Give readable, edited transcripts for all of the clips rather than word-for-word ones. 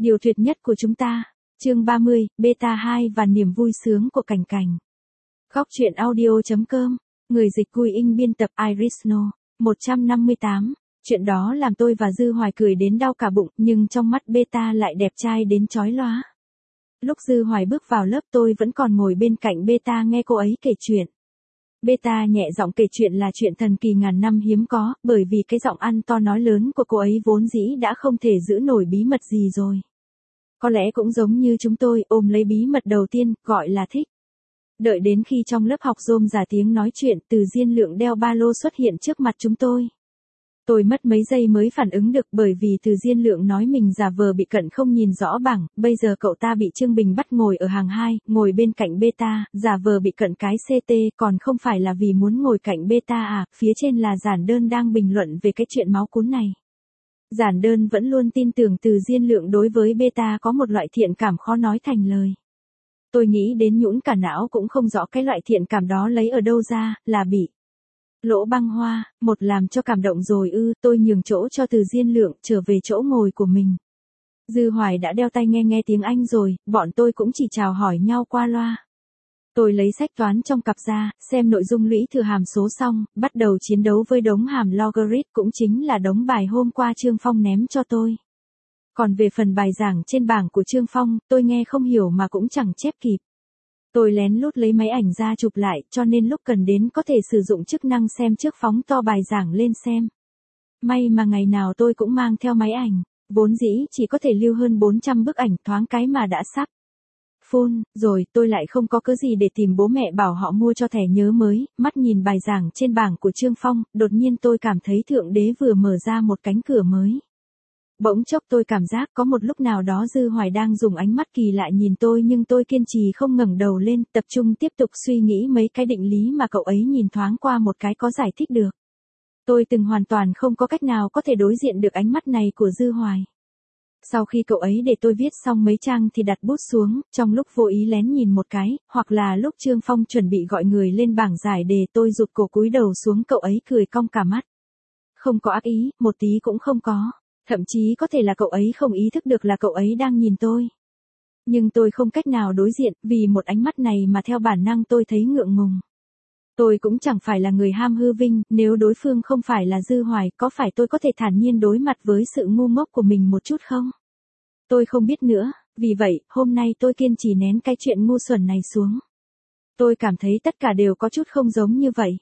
Điều tuyệt nhất của chúng ta. Chương 30, Beta 2 và niềm vui sướng của Cảnh Cảnh. Góc truyện audio.com. Người dịch Cui In, biên tập Iris No. 158. Chuyện đó làm tôi và Dư Hoài cười đến đau cả bụng, nhưng trong mắt Beta lại đẹp trai đến chói lóa. Lúc Dư Hoài bước vào lớp tôi vẫn còn ngồi bên cạnh Beta nghe cô ấy kể chuyện. Beta nhẹ giọng kể chuyện là chuyện thần kỳ ngàn năm hiếm có, bởi vì cái giọng ăn to nói lớn của cô ấy vốn dĩ đã không thể giữ nổi bí mật gì rồi. Có lẽ cũng giống như chúng tôi ôm lấy bí mật đầu tiên, gọi là thích. Đợi đến khi trong lớp học rôm rả tiếng nói chuyện, Từ Diên Lượng đeo ba lô xuất hiện trước mặt chúng tôi. Tôi mất mấy giây mới phản ứng được, bởi vì Từ Diên Lượng nói mình giả vờ bị cận không nhìn rõ bảng, bây giờ cậu ta bị Trương Bình bắt ngồi ở hàng 2, ngồi bên cạnh Beta, giả vờ bị cận cái CT, còn không phải là vì muốn ngồi cạnh Beta à, phía trên là giản đơn đang bình luận về cái chuyện máu cún này. Giản đơn vẫn luôn tin tưởng Từ Diên Lượng đối với Beta có một loại thiện cảm khó nói thành lời. Tôi nghĩ đến nhũn cả não cũng không rõ cái loại thiện cảm đó lấy ở đâu ra, là bị Lỗ Băng Hoa, một làm cho cảm động rồi ư. Tôi nhường chỗ cho Từ Diên Lượng, trở về chỗ ngồi của mình. Dư Hoài đã đeo tai nghe tiếng Anh rồi, bọn tôi cũng chỉ chào hỏi nhau qua loa. Tôi lấy sách toán trong cặp ra, xem nội dung lũy thừa hàm số xong, bắt đầu chiến đấu với đống hàm logarit, cũng chính là đống bài hôm qua Trương Phong ném cho tôi. Còn về phần bài giảng trên bảng của Trương Phong, tôi nghe không hiểu mà cũng chẳng chép kịp. Tôi lén lút lấy máy ảnh ra chụp lại, cho nên lúc cần đến có thể sử dụng chức năng xem trước phóng to bài giảng lên xem. May mà ngày nào tôi cũng mang theo máy ảnh, vốn dĩ chỉ có thể lưu hơn 400 bức ảnh, thoáng cái mà đã sắp full rồi. Tôi lại không có cớ gì để tìm bố mẹ bảo họ mua cho thẻ nhớ mới. Mắt nhìn bài giảng trên bảng của Trương Phong, đột nhiên tôi cảm thấy Thượng Đế vừa mở ra một cánh cửa mới. Bỗng chốc tôi cảm giác có một lúc nào đó Dư Hoài đang dùng ánh mắt kỳ lạ nhìn tôi, nhưng tôi kiên trì không ngẩng đầu lên, tập trung tiếp tục suy nghĩ mấy cái định lý mà cậu ấy nhìn thoáng qua một cái có giải thích được. Tôi từng hoàn toàn không có cách nào có thể đối diện được ánh mắt này của Dư Hoài. Sau khi cậu ấy để tôi viết xong mấy trang thì đặt bút xuống, trong lúc vô ý lén nhìn một cái, hoặc là lúc Trương Phong chuẩn bị gọi người lên bảng giải đề, tôi rụt cổ cúi đầu xuống, cậu ấy cười cong cả mắt. Không có ác ý, một tí cũng không có. Thậm chí có thể là cậu ấy không ý thức được là cậu ấy đang nhìn tôi. Nhưng tôi không cách nào đối diện, vì một ánh mắt này mà theo bản năng tôi thấy ngượng ngùng. Tôi cũng chẳng phải là người ham hư vinh, nếu đối phương không phải là Dư Hoài, có phải tôi có thể thản nhiên đối mặt với sự ngu ngốc của mình một chút không? Tôi không biết nữa, vì vậy, hôm nay tôi kiên trì nén cái chuyện ngu xuẩn này xuống. Tôi cảm thấy tất cả đều có chút không giống như vậy.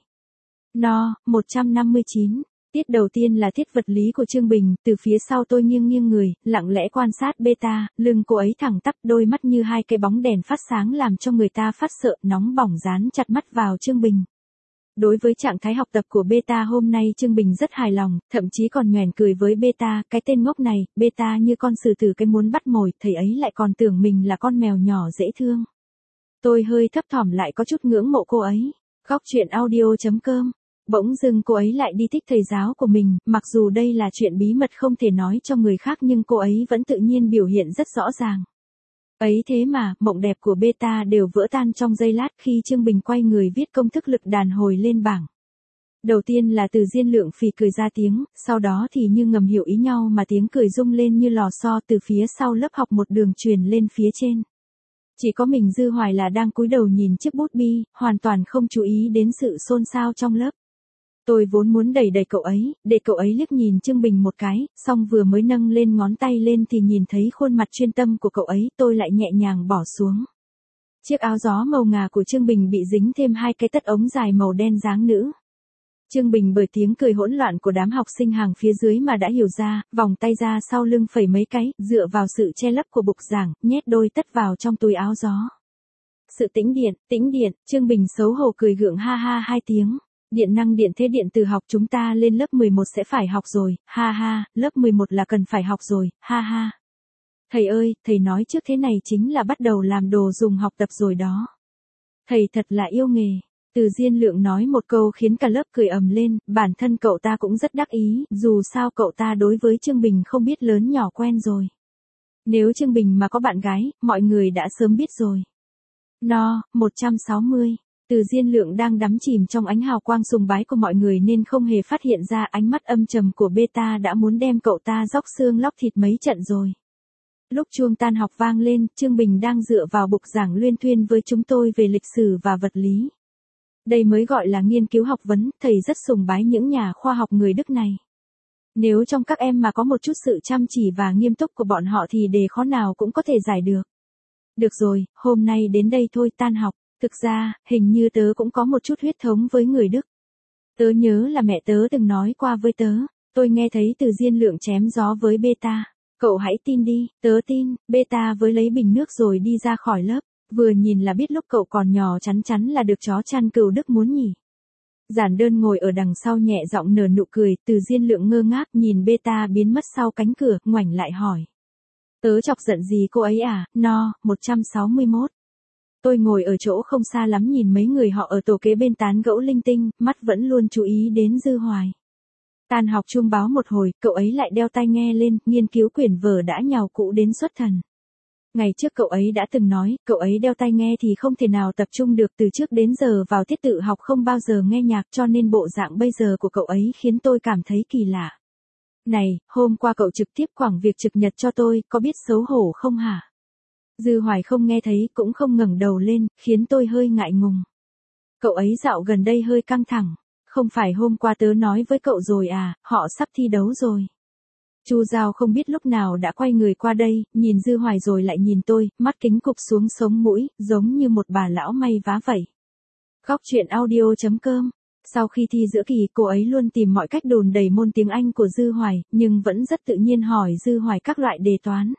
No, 159. Tiết đầu tiên là tiết vật lý của Trương Bình, từ phía sau tôi nghiêng người, lặng lẽ quan sát Beta, lưng cô ấy thẳng tắp, đôi mắt như hai cái bóng đèn phát sáng làm cho người ta phát sợ, nóng bỏng dán chặt mắt vào Trương Bình. Đối với trạng thái học tập của Beta hôm nay Trương Bình rất hài lòng, thậm chí còn nhoẻn cười với Beta, cái tên ngốc này, Beta như con sử tử cái muốn bắt mồi, thầy ấy lại còn tưởng mình là con mèo nhỏ dễ thương. Tôi hơi thấp thỏm lại có chút ngưỡng mộ cô ấy. Góc truyện audio.com. Bỗng dưng cô ấy lại đi thích thầy giáo của mình, mặc dù đây là chuyện bí mật không thể nói cho người khác, nhưng cô ấy vẫn tự nhiên biểu hiện rất rõ ràng. Ấy thế mà, mộng đẹp của Beta đều vỡ tan trong giây lát khi Trương Bình quay người viết công thức lực đàn hồi lên bảng. Đầu tiên là Từ Diên Lượng phì cười ra tiếng, sau đó thì như ngầm hiểu ý nhau mà tiếng cười rung lên như lò xo từ phía sau lớp học một đường truyền lên phía trên. Chỉ có mình Dư Hoài là đang cúi đầu nhìn chiếc bút bi, hoàn toàn không chú ý đến sự xôn xao trong lớp. Tôi vốn muốn đẩy cậu ấy, để cậu ấy liếc nhìn Trương Bình một cái, xong vừa mới nâng lên ngón tay lên thì nhìn thấy khuôn mặt chuyên tâm của cậu ấy, tôi lại nhẹ nhàng bỏ xuống. Chiếc áo gió màu ngà của Trương Bình bị dính thêm hai cái tất ống dài màu đen dáng nữ. Trương Bình bởi tiếng cười hỗn loạn của đám học sinh hàng phía dưới mà đã hiểu ra, vòng tay ra sau lưng phẩy mấy cái, dựa vào sự che lấp của bục giảng, nhét đôi tất vào trong túi áo gió. Sự tĩnh điện, Trương Bình xấu hổ cười gượng ha ha hai tiếng. Điện năng điện thế điện từ học chúng ta lên lớp 11 sẽ phải học rồi, ha ha, lớp 11 là cần phải học rồi, ha ha. Thầy ơi, thầy nói trước thế này chính là bắt đầu làm đồ dùng học tập rồi đó. Thầy thật là yêu nghề. Từ Diên Lượng nói một câu khiến cả lớp cười ầm lên, bản thân cậu ta cũng rất đắc ý, dù sao cậu ta đối với Trương Bình không biết lớn nhỏ quen rồi. Nếu Trương Bình mà có bạn gái, mọi người đã sớm biết rồi. No, 160. Từ Diên Lượng đang đắm chìm trong ánh hào quang sùng bái của mọi người nên không hề phát hiện ra ánh mắt âm trầm của Beta đã muốn đem cậu ta róc xương lóc thịt mấy trận rồi. Lúc chuông tan học vang lên, Trương Bình đang dựa vào bục giảng luyên thuyên với chúng tôi về lịch sử và vật lý. Đây mới gọi là nghiên cứu học vấn, thầy rất sùng bái những nhà khoa học người Đức này. Nếu trong các em mà có một chút sự chăm chỉ và nghiêm túc của bọn họ thì đề khó nào cũng có thể giải được. Được rồi, hôm nay đến đây thôi, tan học. Thực ra, hình như tớ cũng có một chút huyết thống với người Đức. Tớ nhớ là mẹ tớ từng nói qua với tớ, tôi nghe thấy từ Diên Lượng chém gió với beta. Cậu hãy tin đi, tớ tin, beta với lấy bình nước rồi đi ra khỏi lớp, vừa nhìn là biết lúc cậu còn nhỏ chắn chắn là được chó chăn cừu Đức muốn nhỉ. Giản Đơn ngồi ở đằng sau nhẹ giọng nở nụ cười, từ Diên Lượng ngơ ngác nhìn beta biến mất sau cánh cửa, ngoảnh lại hỏi. Tớ chọc giận gì cô ấy à, no, 161. Tôi ngồi ở chỗ không xa lắm nhìn mấy người họ ở tổ kế bên tán gẫu linh tinh, mắt vẫn luôn chú ý đến Dư Hoài. Tan học chuông báo một hồi, cậu ấy lại đeo tai nghe lên, nghiên cứu quyển vở đã nhàu cũ đến xuất thần. Ngày trước cậu ấy đã từng nói, cậu ấy đeo tai nghe thì không thể nào tập trung được, từ trước đến giờ vào tiết tự học không bao giờ nghe nhạc, cho nên bộ dạng bây giờ của cậu ấy khiến tôi cảm thấy kỳ lạ. Này, hôm qua cậu trực tiếp quảng việc trực nhật cho tôi, có biết xấu hổ không hả? Dư Hoài không nghe thấy, cũng không ngẩng đầu lên, khiến tôi hơi ngại ngùng. Cậu ấy dạo gần đây hơi căng thẳng. Không phải hôm qua tớ nói với cậu rồi à, họ sắp thi đấu rồi. Chu Giao không biết lúc nào đã quay người qua đây, nhìn Dư Hoài rồi lại nhìn tôi, mắt kính cụp xuống sống mũi, giống như một bà lão may vá vậy. Góc truyện audio.com. Sau khi thi giữa kỳ, cô ấy luôn tìm mọi cách đồn đẩy môn tiếng Anh của Dư Hoài, nhưng vẫn rất tự nhiên hỏi Dư Hoài các loại đề toán.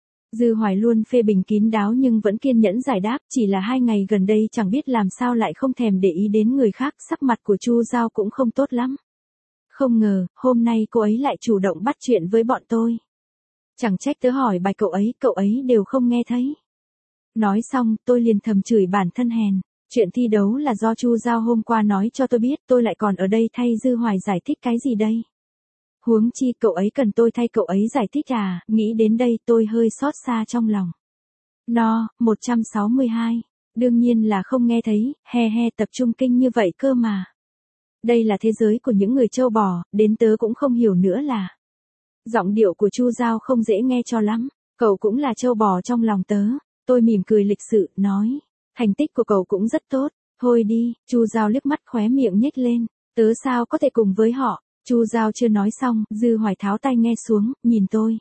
Dư Hoài luôn phê bình kín đáo nhưng vẫn kiên nhẫn giải đáp, chỉ là 2 ngày gần đây chẳng biết làm sao lại không thèm để ý đến người khác, sắc mặt của Chu Giao cũng không tốt lắm. Không ngờ, hôm nay cô ấy lại chủ động bắt chuyện với bọn tôi. Chẳng trách tớ hỏi bài cậu ấy đều không nghe thấy. Nói xong, tôi liền thầm chửi bản thân hèn. Chuyện thi đấu là do Chu Giao hôm qua nói cho tôi biết, tôi lại còn ở đây thay Dư Hoài giải thích cái gì đây? Huống chi cậu ấy cần tôi thay cậu ấy giải thích à, nghĩ đến đây tôi hơi xót xa trong lòng. No, 162. Đương nhiên là không nghe thấy, tập trung kinh như vậy cơ mà. Đây là thế giới của những người trâu bò, đến tớ cũng không hiểu nữa là. Giọng điệu của Chu Giao không dễ nghe cho lắm, cậu cũng là trâu bò trong lòng tớ. Tôi mỉm cười lịch sự, nói, thành tích của cậu cũng rất tốt, thôi đi, Chu Giao liếc mắt khóe miệng nhếch lên, tớ sao có thể cùng với họ. Chu Giao chưa nói xong, Dư Hoài tháo tai nghe xuống, nhìn tôi.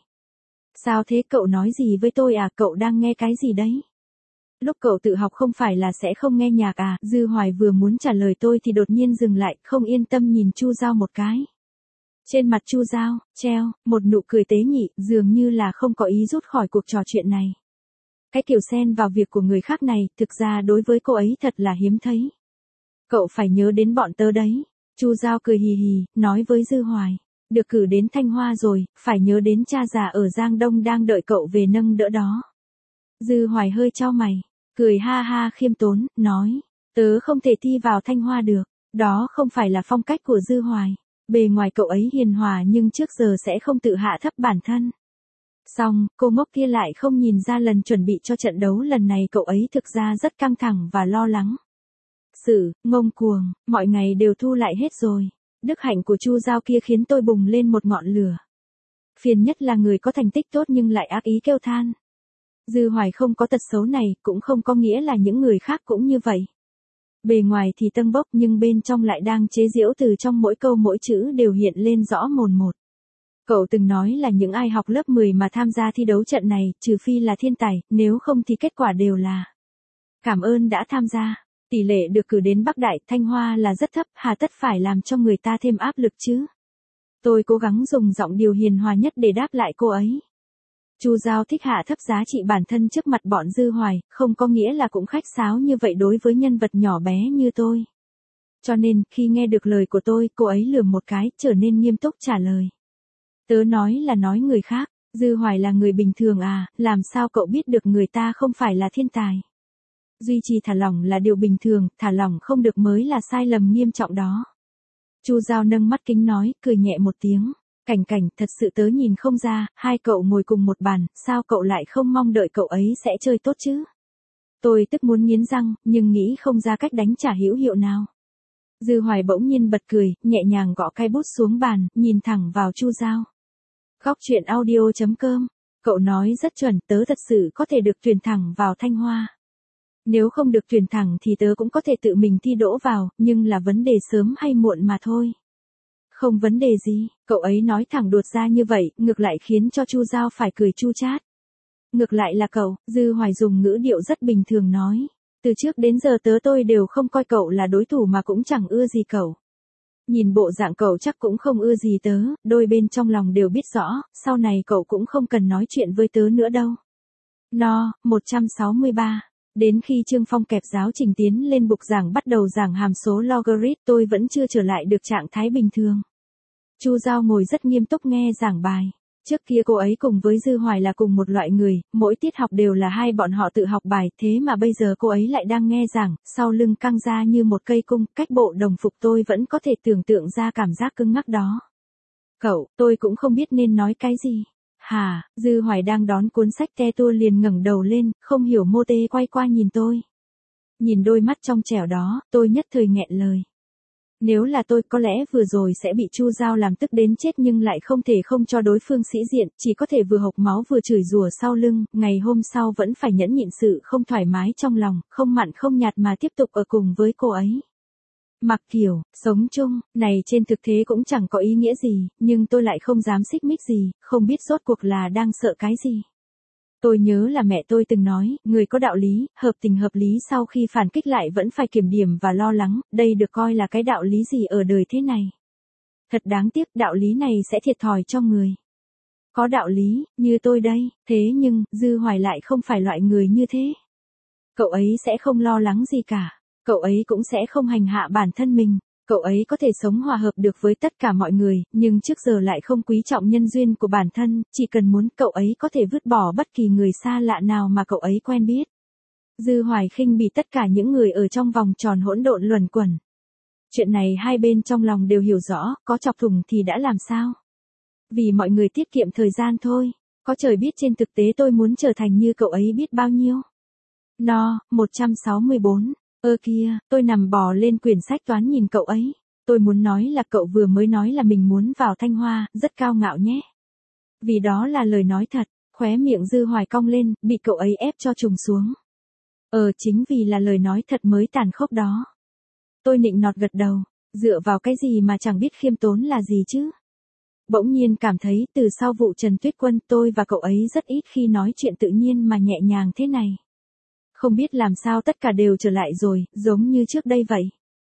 Sao thế, cậu nói gì với tôi à, cậu đang nghe cái gì đấy? Lúc cậu tự học không phải là sẽ không nghe nhạc à? Dư Hoài vừa muốn trả lời tôi thì đột nhiên dừng lại, không yên tâm nhìn Chu Giao một cái. Trên mặt Chu Giao, treo, một nụ cười tế nhị, dường như là không có ý rút khỏi cuộc trò chuyện này. Cái kiểu xen vào việc của người khác này, thực ra đối với cô ấy thật là hiếm thấy. Cậu phải nhớ đến bọn tớ đấy. Chu Giao cười hì hì, nói với Dư Hoài. Được cử đến Thanh Hoa rồi, phải nhớ đến cha già ở Giang Đông đang đợi cậu về nâng đỡ đó. Dư Hoài hơi chau mày, cười ha ha khiêm tốn, nói. Tớ không thể thi vào Thanh Hoa được, đó không phải là phong cách của Dư Hoài. Bề ngoài cậu ấy hiền hòa nhưng trước giờ sẽ không tự hạ thấp bản thân. Xong, cô ngốc kia lại không nhìn ra lần chuẩn bị cho trận đấu lần này cậu ấy thực ra rất căng thẳng và lo lắng. Ngông cuồng, mọi ngày đều thu lại hết rồi. Đức hạnh của Chu Giao kia khiến tôi bùng lên một ngọn lửa. Phiền nhất là người có thành tích tốt nhưng lại ác ý kêu than. Dư Hoài không có tật xấu này, cũng không có nghĩa là những người khác cũng như vậy. Bề ngoài thì tâng bốc nhưng bên trong lại đang chế giễu, từ trong mỗi câu mỗi chữ đều hiện lên rõ mồn một. Cậu từng nói là những ai học lớp 10 mà tham gia thi đấu trận này, trừ phi là thiên tài, nếu không thì kết quả đều là cảm ơn đã tham gia. Tỷ lệ được cử đến Bắc Đại, Thanh Hoa là rất thấp, hà tất phải làm cho người ta thêm áp lực chứ. Tôi cố gắng dùng giọng điệu hiền hòa nhất để đáp lại cô ấy. Chu Giao thích hạ thấp giá trị bản thân trước mặt bọn Dư Hoài, không có nghĩa là cũng khách sáo như vậy đối với nhân vật nhỏ bé như tôi. Cho nên, khi nghe được lời của tôi, cô ấy lườm một cái, trở nên nghiêm túc trả lời. Tớ nói là nói người khác, Dư Hoài là người bình thường à, làm sao cậu biết được người ta không phải là thiên tài? Duy trì thả lỏng là điều bình thường, thả lỏng không được mới là sai lầm nghiêm trọng đó. Chu Giao nâng mắt kính nói, cười nhẹ một tiếng. Cảnh, thật sự tớ nhìn không ra, hai cậu ngồi cùng một bàn, sao cậu lại không mong đợi cậu ấy sẽ chơi tốt chứ? Tôi tức muốn nghiến răng, nhưng nghĩ không ra cách đánh trả hữu hiệu nào. Dư Hoài bỗng nhiên bật cười, nhẹ nhàng gõ cái bút xuống bàn, nhìn thẳng vào Chu Giao. Góc truyện audio.com Cậu nói rất chuẩn, tớ thật sự có thể được tuyển thẳng vào Thanh Hoa. Nếu không được tuyển thẳng thì tớ cũng có thể tự mình thi đỗ vào, nhưng là vấn đề sớm hay muộn mà thôi. Không vấn đề gì, cậu ấy nói thẳng đột ra như vậy, ngược lại khiến cho Chu Giao phải cười chu chát. Ngược lại là cậu, Dư Hoài dùng ngữ điệu rất bình thường nói. Từ trước đến giờ tôi đều không coi cậu là đối thủ mà cũng chẳng ưa gì cậu. Nhìn bộ dạng cậu chắc cũng không ưa gì tớ, đôi bên trong lòng đều biết rõ, sau này cậu cũng không cần nói chuyện với tớ nữa đâu. No, 163. Đến khi Trương Phong kẹp giáo trình tiến lên bục giảng bắt đầu giảng hàm số logarit, tôi vẫn chưa trở lại được trạng thái bình thường. Chu Giao ngồi rất nghiêm túc nghe giảng bài. Trước kia cô ấy cùng với Dư Hoài là cùng một loại người, mỗi tiết học đều là hai bọn họ tự học bài, thế mà bây giờ cô ấy lại đang nghe giảng, sau lưng căng ra như một cây cung, cách bộ đồng phục tôi vẫn có thể tưởng tượng ra cảm giác cứng ngắc đó. Cậu, tôi cũng không biết nên nói cái gì. Hả, Dư Hoài đang đón cuốn sách te tua liền ngẩng đầu lên, không hiểu mô tê quay qua nhìn tôi. Nhìn đôi mắt trong trẻo đó, tôi nhất thời nghẹn lời. Nếu là tôi có lẽ vừa rồi sẽ bị Chu Giao làm tức đến chết nhưng lại không thể không cho đối phương sĩ diện, chỉ có thể vừa hộc máu vừa chửi rủa sau lưng, ngày hôm sau vẫn phải nhẫn nhịn sự không thoải mái trong lòng, không mặn không nhạt mà tiếp tục ở cùng với cô ấy. Mặc kiểu, sống chung, này trên thực tế cũng chẳng có ý nghĩa gì, nhưng tôi lại không dám xích mích gì, không biết rốt cuộc là đang sợ cái gì. Tôi nhớ là mẹ tôi từng nói, người có đạo lý, hợp tình hợp lý sau khi phản kích lại vẫn phải kiểm điểm và lo lắng, đây được coi là cái đạo lý gì ở đời thế này. Thật đáng tiếc, đạo lý này sẽ thiệt thòi cho người. Có đạo lý, như tôi đây, thế nhưng, Dư Hoài lại không phải loại người như thế. Cậu ấy sẽ không lo lắng gì cả, cậu ấy cũng sẽ không hành hạ bản thân mình. Cậu ấy có thể sống hòa hợp được với tất cả mọi người, nhưng trước giờ lại không quý trọng nhân duyên của bản thân, chỉ cần muốn cậu ấy có thể vứt bỏ bất kỳ người xa lạ nào mà cậu ấy quen biết. Dư Hoài khinh bỉ tất cả những người ở trong vòng tròn hỗn độn luẩn quẩn. Chuyện này hai bên trong lòng đều hiểu rõ, có chọc thủng thì đã làm sao? Vì mọi người tiết kiệm thời gian thôi, có trời biết trên thực tế tôi muốn trở thành như cậu ấy biết bao nhiêu. No, 164. Kia, tôi nằm bò lên quyển sách toán nhìn cậu ấy. Tôi muốn nói là cậu vừa mới nói là mình muốn vào Thanh Hoa, rất cao ngạo nhé. Vì đó là lời nói thật, khóe miệng Dư Hoài cong lên, bị cậu ấy ép cho trùng xuống. Chính vì là lời nói thật mới tàn khốc đó. Tôi nịnh nọt gật đầu, dựa vào cái gì mà chẳng biết khiêm tốn là gì chứ. Bỗng nhiên cảm thấy từ sau vụ Trần Tuyết Quân tôi và cậu ấy rất ít khi nói chuyện tự nhiên mà nhẹ nhàng thế này. Không biết làm sao tất cả đều trở lại rồi, giống như trước đây vậy.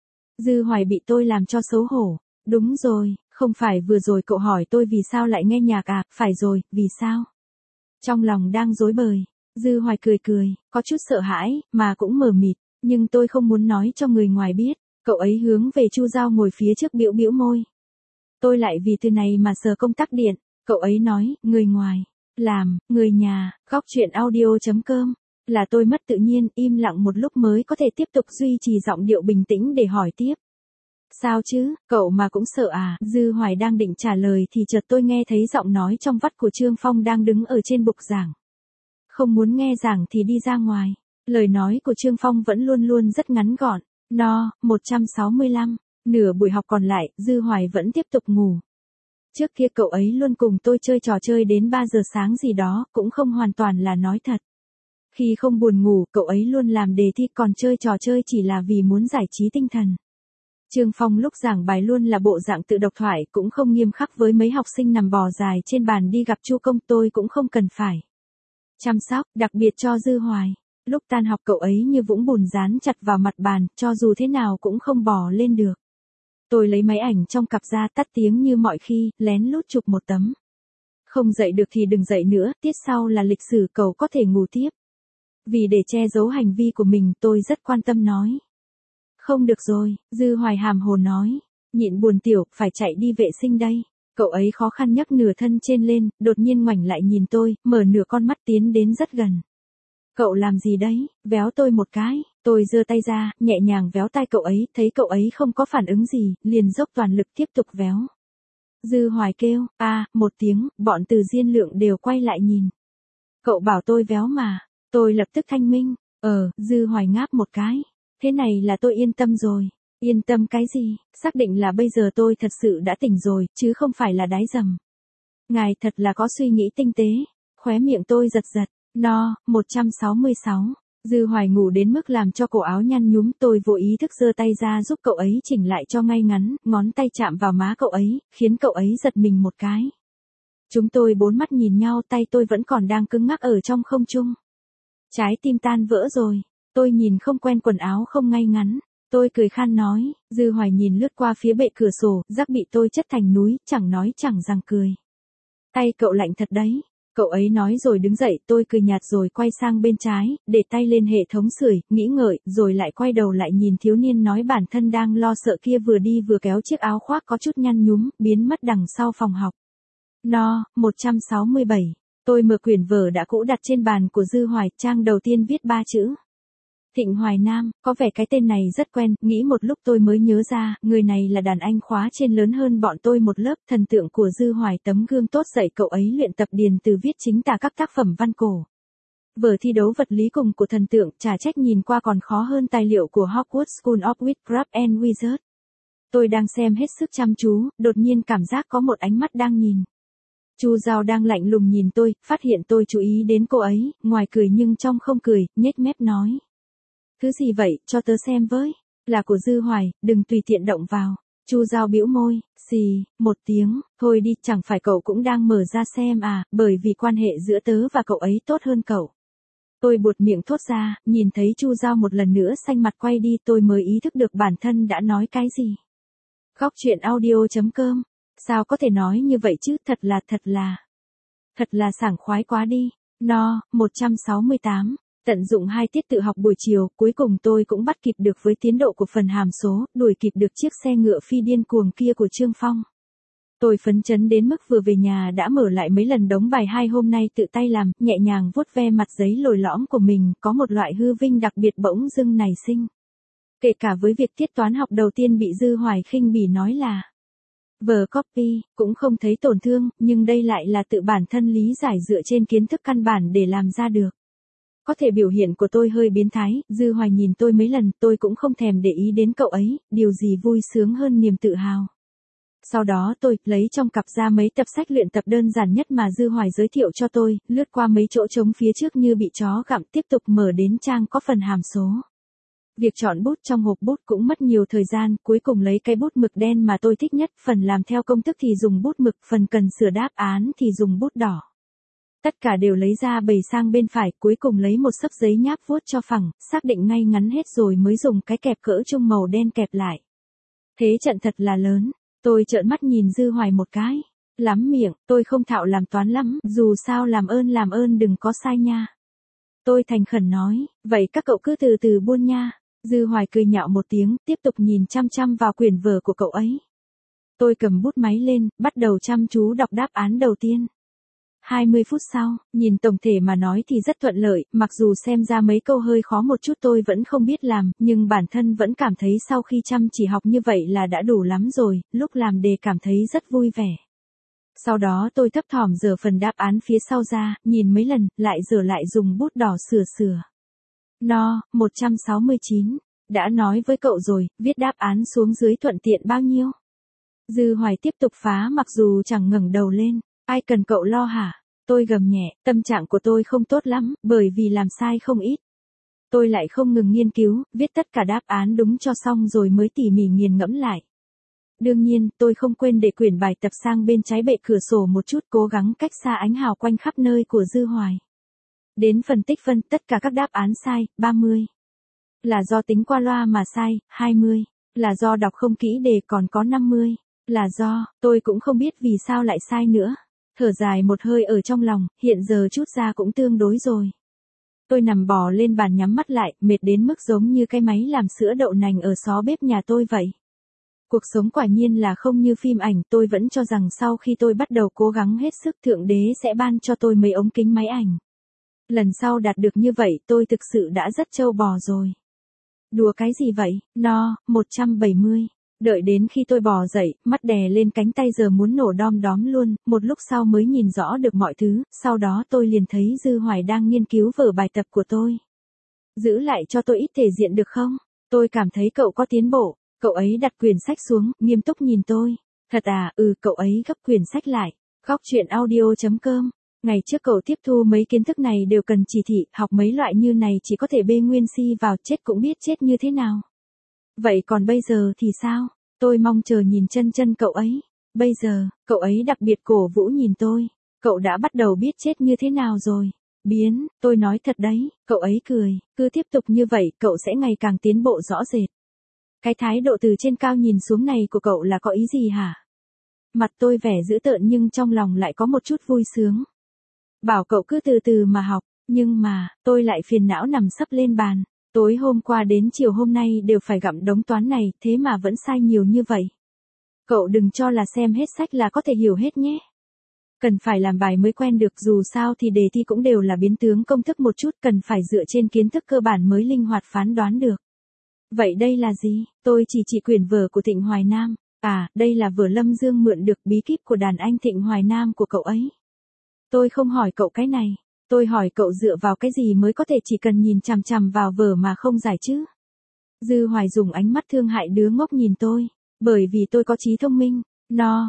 Dư Hoài bị tôi làm cho xấu hổ. Đúng rồi, không phải vừa rồi cậu hỏi tôi vì sao lại nghe nhạc à, phải rồi, vì sao? Trong lòng đang rối bời, Dư Hoài cười cười, có chút sợ hãi, mà cũng mờ mịt, nhưng tôi không muốn nói cho người ngoài biết. Cậu ấy hướng về Chu Giao ngồi phía trước bĩu bĩu môi. Tôi lại vì từ này mà sờ công tắc điện, cậu ấy nói, người ngoài, làm, người nhà, góc chuyện audio.com. Là tôi mất tự nhiên, im lặng một lúc mới có thể tiếp tục duy trì giọng điệu bình tĩnh để hỏi tiếp. Sao chứ, cậu mà cũng sợ à? Dư Hoài đang định trả lời thì chợt tôi nghe thấy giọng nói trong vắt của Trương Phong đang đứng ở trên bục giảng. Không muốn nghe giảng thì đi ra ngoài. Lời nói của Trương Phong vẫn luôn luôn rất ngắn gọn. No, 165. Nửa buổi học còn lại, Dư Hoài vẫn tiếp tục ngủ. Trước kia cậu ấy luôn cùng tôi chơi trò chơi đến 3 giờ sáng gì đó, cũng không hoàn toàn là nói thật. Khi không buồn ngủ, cậu ấy luôn làm đề thi, còn chơi trò chơi chỉ là vì muốn giải trí tinh thần. Trương Phong lúc giảng bài luôn là bộ dạng tự độc thoại, cũng không nghiêm khắc với mấy học sinh nằm bò dài trên bàn đi gặp Chu Công, tôi cũng không cần phải chăm sóc, đặc biệt cho Dư Hoài. Lúc tan học cậu ấy như vũng bùn dán chặt vào mặt bàn, cho dù thế nào cũng không bò lên được. Tôi lấy máy ảnh trong cặp ra, tắt tiếng như mọi khi, lén lút chụp một tấm. Không dậy được thì đừng dậy nữa, tiết sau là lịch sử, cậu có thể ngủ tiếp. Vì để che giấu hành vi của mình, tôi rất quan tâm nói. Không được rồi, Dư Hoài hàm hồ nói. Nhịn buồn tiểu, phải chạy đi vệ sinh đây. Cậu ấy khó khăn nhấc nửa thân trên lên, đột nhiên ngoảnh lại nhìn tôi, mở nửa con mắt tiến đến rất gần. Cậu làm gì đấy? Véo tôi một cái. Tôi giơ tay ra, nhẹ nhàng véo tai cậu ấy, thấy cậu ấy không có phản ứng gì, liền dốc toàn lực tiếp tục véo. Dư Hoài kêu, một tiếng, bọn Từ Diên Lượng đều quay lại nhìn. Cậu bảo tôi véo mà. Tôi lập tức thanh minh. Dư Hoài ngáp một cái. Thế này là tôi yên tâm rồi. Yên tâm cái gì? Xác định là bây giờ tôi thật sự đã tỉnh rồi, chứ không phải là đái dầm. Ngài thật là có suy nghĩ tinh tế. Khóe miệng tôi giật giật. No, 166. Dư Hoài ngủ đến mức làm cho cổ áo nhăn nhúm, tôi vô ý thức giơ tay ra giúp cậu ấy chỉnh lại cho ngay ngắn, ngón tay chạm vào má cậu ấy, khiến cậu ấy giật mình một cái. Chúng tôi bốn mắt nhìn nhau, tay tôi vẫn còn đang cứng ngắc ở trong không trung. Trái tim tan vỡ rồi, tôi nhìn không quen quần áo không ngay ngắn. Tôi cười khan nói, Dư Hoài nhìn lướt qua phía bệ cửa sổ, rắc bị tôi chất thành núi, chẳng nói chẳng rằng cười. Tay cậu lạnh thật đấy. Cậu ấy nói rồi đứng dậy, tôi cười nhạt rồi quay sang bên trái, để tay lên hệ thống sưởi, nghĩ ngợi, rồi lại quay đầu lại nhìn thiếu niên nói bản thân đang lo sợ kia vừa đi vừa kéo chiếc áo khoác có chút nhăn nhúm, biến mất đằng sau phòng học. No, 167. Tôi mở quyển vở đã cũ đặt trên bàn của Dư Hoài, trang đầu tiên viết 3 chữ. Thịnh Hoài Nam, có vẻ cái tên này rất quen, nghĩ một lúc tôi mới nhớ ra, người này là đàn anh khóa trên lớn hơn bọn tôi một lớp, thần tượng của Dư Hoài, tấm gương tốt dạy cậu ấy luyện tập điền từ viết chính tả các tác phẩm văn cổ. Vở thi đấu vật lý cùng của thần tượng, chả trách nhìn qua còn khó hơn tài liệu của Hogwarts School of Witchcraft and Wizards. Tôi đang xem hết sức chăm chú, đột nhiên cảm giác có một ánh mắt đang nhìn. Chu Giao đang lạnh lùng nhìn tôi, phát hiện tôi chú ý đến cô ấy, ngoài cười nhưng trong không cười, nhếch mép nói. Thứ gì vậy, cho tớ xem với. Là của Dư Hoài, đừng tùy tiện động vào. Chu Giao bĩu môi, xì, một tiếng, thôi đi, chẳng phải cậu cũng đang mở ra xem à, bởi vì quan hệ giữa tớ và cậu ấy tốt hơn cậu. Tôi buột miệng thốt ra, nhìn thấy Chu Giao một lần nữa xanh mặt quay đi, tôi mới ý thức được bản thân đã nói cái gì. Góc truyện audio.com. Sao có thể nói như vậy chứ, thật là sảng khoái quá đi. No, 168. Tận dụng 2 tiết tự học buổi chiều, cuối cùng tôi cũng bắt kịp được với tiến độ của phần hàm số, đuổi kịp được chiếc xe ngựa phi điên cuồng kia của Trương Phong. Tôi phấn chấn đến mức vừa về nhà đã mở lại mấy lần đống bài 2 hôm nay tự tay làm, nhẹ nhàng vuốt ve mặt giấy lồi lõm của mình, có một loại hư vinh đặc biệt bỗng dưng nảy sinh. Kể cả với việc tiết toán học đầu tiên bị Dư Hoài khinh bỉ nói là vờ copy, cũng không thấy tổn thương, nhưng đây lại là tự bản thân lý giải dựa trên kiến thức căn bản để làm ra được. Có thể biểu hiện của tôi hơi biến thái, Dư Hoài nhìn tôi mấy lần, tôi cũng không thèm để ý đến cậu ấy, điều gì vui sướng hơn niềm tự hào. Sau đó tôi lấy trong cặp ra mấy tập sách luyện tập đơn giản nhất mà Dư Hoài giới thiệu cho tôi, lướt qua mấy chỗ trống phía trước như bị chó gặm, tiếp tục mở đến trang có phần hàm số. Việc chọn bút trong hộp bút cũng mất nhiều thời gian, cuối cùng lấy cái bút mực đen mà tôi thích nhất, phần làm theo công thức thì dùng bút mực, phần cần sửa đáp án thì dùng bút đỏ. Tất cả đều lấy ra bày sang bên phải, cuối cùng lấy một xấp giấy nháp vuốt cho phẳng, xác định ngay ngắn hết rồi mới dùng cái kẹp cỡ trung màu đen kẹp lại. Thế trận thật là lớn, tôi trợn mắt nhìn Dư Hoài một cái. Lắm miệng, tôi không thạo làm toán lắm, dù sao làm ơn đừng có sai nha. Tôi thành khẩn nói, vậy các cậu cứ từ từ buôn nha. Dư Hoài cười nhạo một tiếng, tiếp tục nhìn chăm chăm vào quyển vở của cậu ấy. Tôi cầm bút máy lên, bắt đầu chăm chú đọc đáp án đầu tiên. 20 phút sau, nhìn tổng thể mà nói thì rất thuận lợi, mặc dù xem ra mấy câu hơi khó một chút tôi vẫn không biết làm, nhưng bản thân vẫn cảm thấy sau khi chăm chỉ học như vậy là đã đủ lắm rồi, lúc làm đề cảm thấy rất vui vẻ. Sau đó tôi thấp thỏm dở phần đáp án phía sau ra, nhìn mấy lần, lại dở lại dùng bút đỏ sửa. No, 169. Đã nói với cậu rồi, viết đáp án xuống dưới thuận tiện bao nhiêu? Dư Hoài tiếp tục phá mặc dù chẳng ngẩng đầu lên. Ai cần cậu lo hả? Tôi gầm nhẹ, tâm trạng của tôi không tốt lắm, bởi vì làm sai không ít. Tôi lại không ngừng nghiên cứu, viết tất cả đáp án đúng cho xong rồi mới tỉ mỉ nghiền ngẫm lại. Đương nhiên, tôi không quên để quyển bài tập sang bên trái bệ cửa sổ một chút, cố gắng cách xa ánh hào quanh khắp nơi của Dư Hoài. Đến phần tích phân, tất cả các đáp án sai, 30. Là do tính qua loa mà sai, 20. Là do đọc không kỹ đề còn có 50. Là do, tôi cũng không biết vì sao lại sai nữa. Thở dài một hơi ở trong lòng, hiện giờ chút ra cũng tương đối rồi. Tôi nằm bò lên bàn nhắm mắt lại, mệt đến mức giống như cái máy làm sữa đậu nành ở xó bếp nhà tôi vậy. Cuộc sống quả nhiên là không như phim ảnh, tôi vẫn cho rằng sau khi tôi bắt đầu cố gắng hết sức Thượng Đế sẽ ban cho tôi mấy ống kính máy ảnh. Lần sau đạt được như vậy tôi thực sự đã rất trâu bò rồi. Đùa cái gì vậy? No, 170. Đợi đến khi tôi bò dậy, mắt đè lên cánh tay giờ muốn nổ đom đóm luôn, một lúc sau mới nhìn rõ được mọi thứ, sau đó tôi liền thấy Dư Hoài đang nghiên cứu vở bài tập của tôi. Giữ lại cho tôi ít thể diện được không? Tôi cảm thấy cậu có tiến bộ. Cậu ấy đặt quyển sách xuống, nghiêm túc nhìn tôi. Thật à, cậu ấy gấp quyển sách lại. Góc truyện audio.com Ngày trước cậu tiếp thu mấy kiến thức này đều cần chỉ thị, học mấy loại như này chỉ có thể bê nguyên si vào, chết cũng biết chết như thế nào. Vậy còn bây giờ thì sao? Tôi mong chờ nhìn chân chân cậu ấy. Bây giờ, cậu ấy đặc biệt cổ vũ nhìn tôi. Cậu đã bắt đầu biết chết như thế nào rồi. Biến, tôi nói thật đấy, cậu ấy cười, cứ tiếp tục như vậy cậu sẽ ngày càng tiến bộ rõ rệt. Cái thái độ từ trên cao nhìn xuống này của cậu là có ý gì hả? Mặt tôi vẻ dữ tợn nhưng trong lòng lại có một chút vui sướng. Bảo cậu cứ từ từ mà học, nhưng mà, tôi lại phiền não nằm sấp lên bàn. Tối hôm qua đến chiều hôm nay đều phải gặm đống toán này, thế mà vẫn sai nhiều như vậy. Cậu đừng cho là xem hết sách là có thể hiểu hết nhé. Cần phải làm bài mới quen được, dù sao thì đề thi cũng đều là biến tướng công thức một chút, cần phải dựa trên kiến thức cơ bản mới linh hoạt phán đoán được. Vậy đây là gì? Tôi chỉ quyển vở của Thịnh Hoài Nam. À, đây là vở Lâm Dương mượn được bí kíp của đàn anh Thịnh Hoài Nam của cậu ấy. Tôi không hỏi cậu cái này. Tôi hỏi cậu dựa vào cái gì mới có thể chỉ cần nhìn chằm chằm vào vở mà không giải chứ? Dư Hoài dùng ánh mắt thương hại đứa ngốc nhìn tôi. Bởi vì tôi có trí thông minh. No,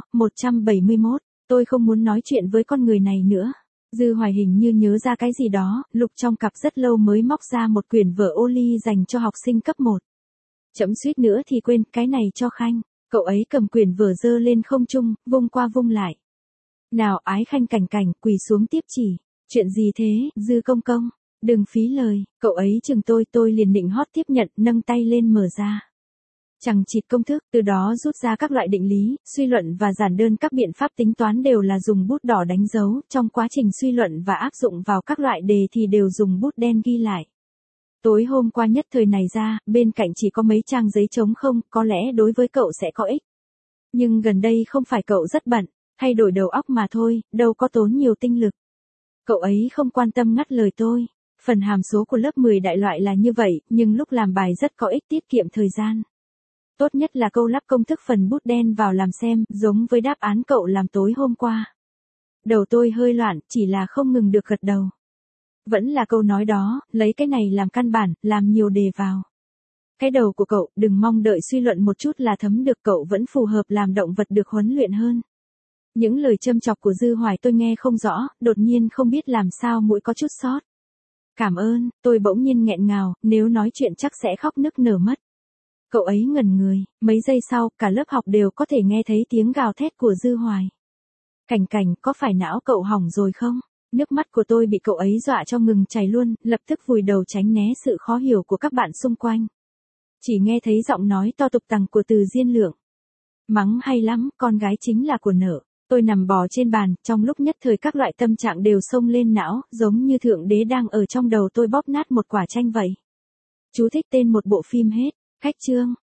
171. Tôi không muốn nói chuyện với con người này nữa. Dư Hoài hình như nhớ ra cái gì đó, lục trong cặp rất lâu mới móc ra một quyển vở ô ly dành cho học sinh cấp 1. Chậm suýt nữa thì quên, cái này cho Khanh. Cậu ấy cầm quyển vở giơ lên không trung, vung qua vung lại. Nào Ái Khanh cảnh cảnh, quỳ xuống tiếp chỉ. Chuyện gì thế, Dư công công? Đừng phí lời, cậu ấy chừng tôi liền định hót tiếp nhận, nâng tay lên mở ra. Chẳng chịt công thức, từ đó rút ra các loại định lý, suy luận và giản đơn, các biện pháp tính toán đều là dùng bút đỏ đánh dấu, trong quá trình suy luận và áp dụng vào các loại đề thì đều dùng bút đen ghi lại. Tối hôm qua nhất thời này ra, bên cạnh chỉ có mấy trang giấy trống không, có lẽ đối với cậu sẽ có ích. Nhưng gần đây không phải cậu rất bận, thay đổi đầu óc mà thôi, đâu có tốn nhiều tinh lực. Cậu ấy không quan tâm ngắt lời tôi. Phần hàm số của lớp 10 đại loại là như vậy, nhưng lúc làm bài rất có ích, tiết kiệm thời gian. Tốt nhất là câu lắp công thức phần bút đen vào làm xem, giống với đáp án cậu làm tối hôm qua. Đầu tôi hơi loạn, chỉ là không ngừng được gật đầu. Vẫn là câu nói đó, lấy cái này làm căn bản, làm nhiều đề vào. Cái đầu của cậu, đừng mong đợi suy luận một chút là thấm được, cậu vẫn phù hợp làm động vật được huấn luyện hơn. Những lời châm chọc của Dư Hoài tôi nghe không rõ, đột nhiên không biết làm sao mũi có chút sót. Cảm ơn, tôi bỗng nhiên nghẹn ngào, nếu nói chuyện chắc sẽ khóc nức nở mất. Cậu ấy ngẩn người, mấy giây sau, cả lớp học đều có thể nghe thấy tiếng gào thét của Dư Hoài. Cảnh cảnh, có phải não cậu hỏng rồi không? Nước mắt của tôi bị cậu ấy dọa cho ngừng chảy luôn, lập tức vùi đầu tránh né sự khó hiểu của các bạn xung quanh. Chỉ nghe thấy giọng nói to tục tằng của Từ Diên Lượng. Mắng hay lắm, con gái chính là của nợ. Tôi nằm bò trên bàn, trong lúc nhất thời các loại tâm trạng đều xông lên não, giống như Thượng Đế đang ở trong đầu tôi bóp nát một quả chanh vậy. Chú thích tên một bộ phim hết. Khách chương.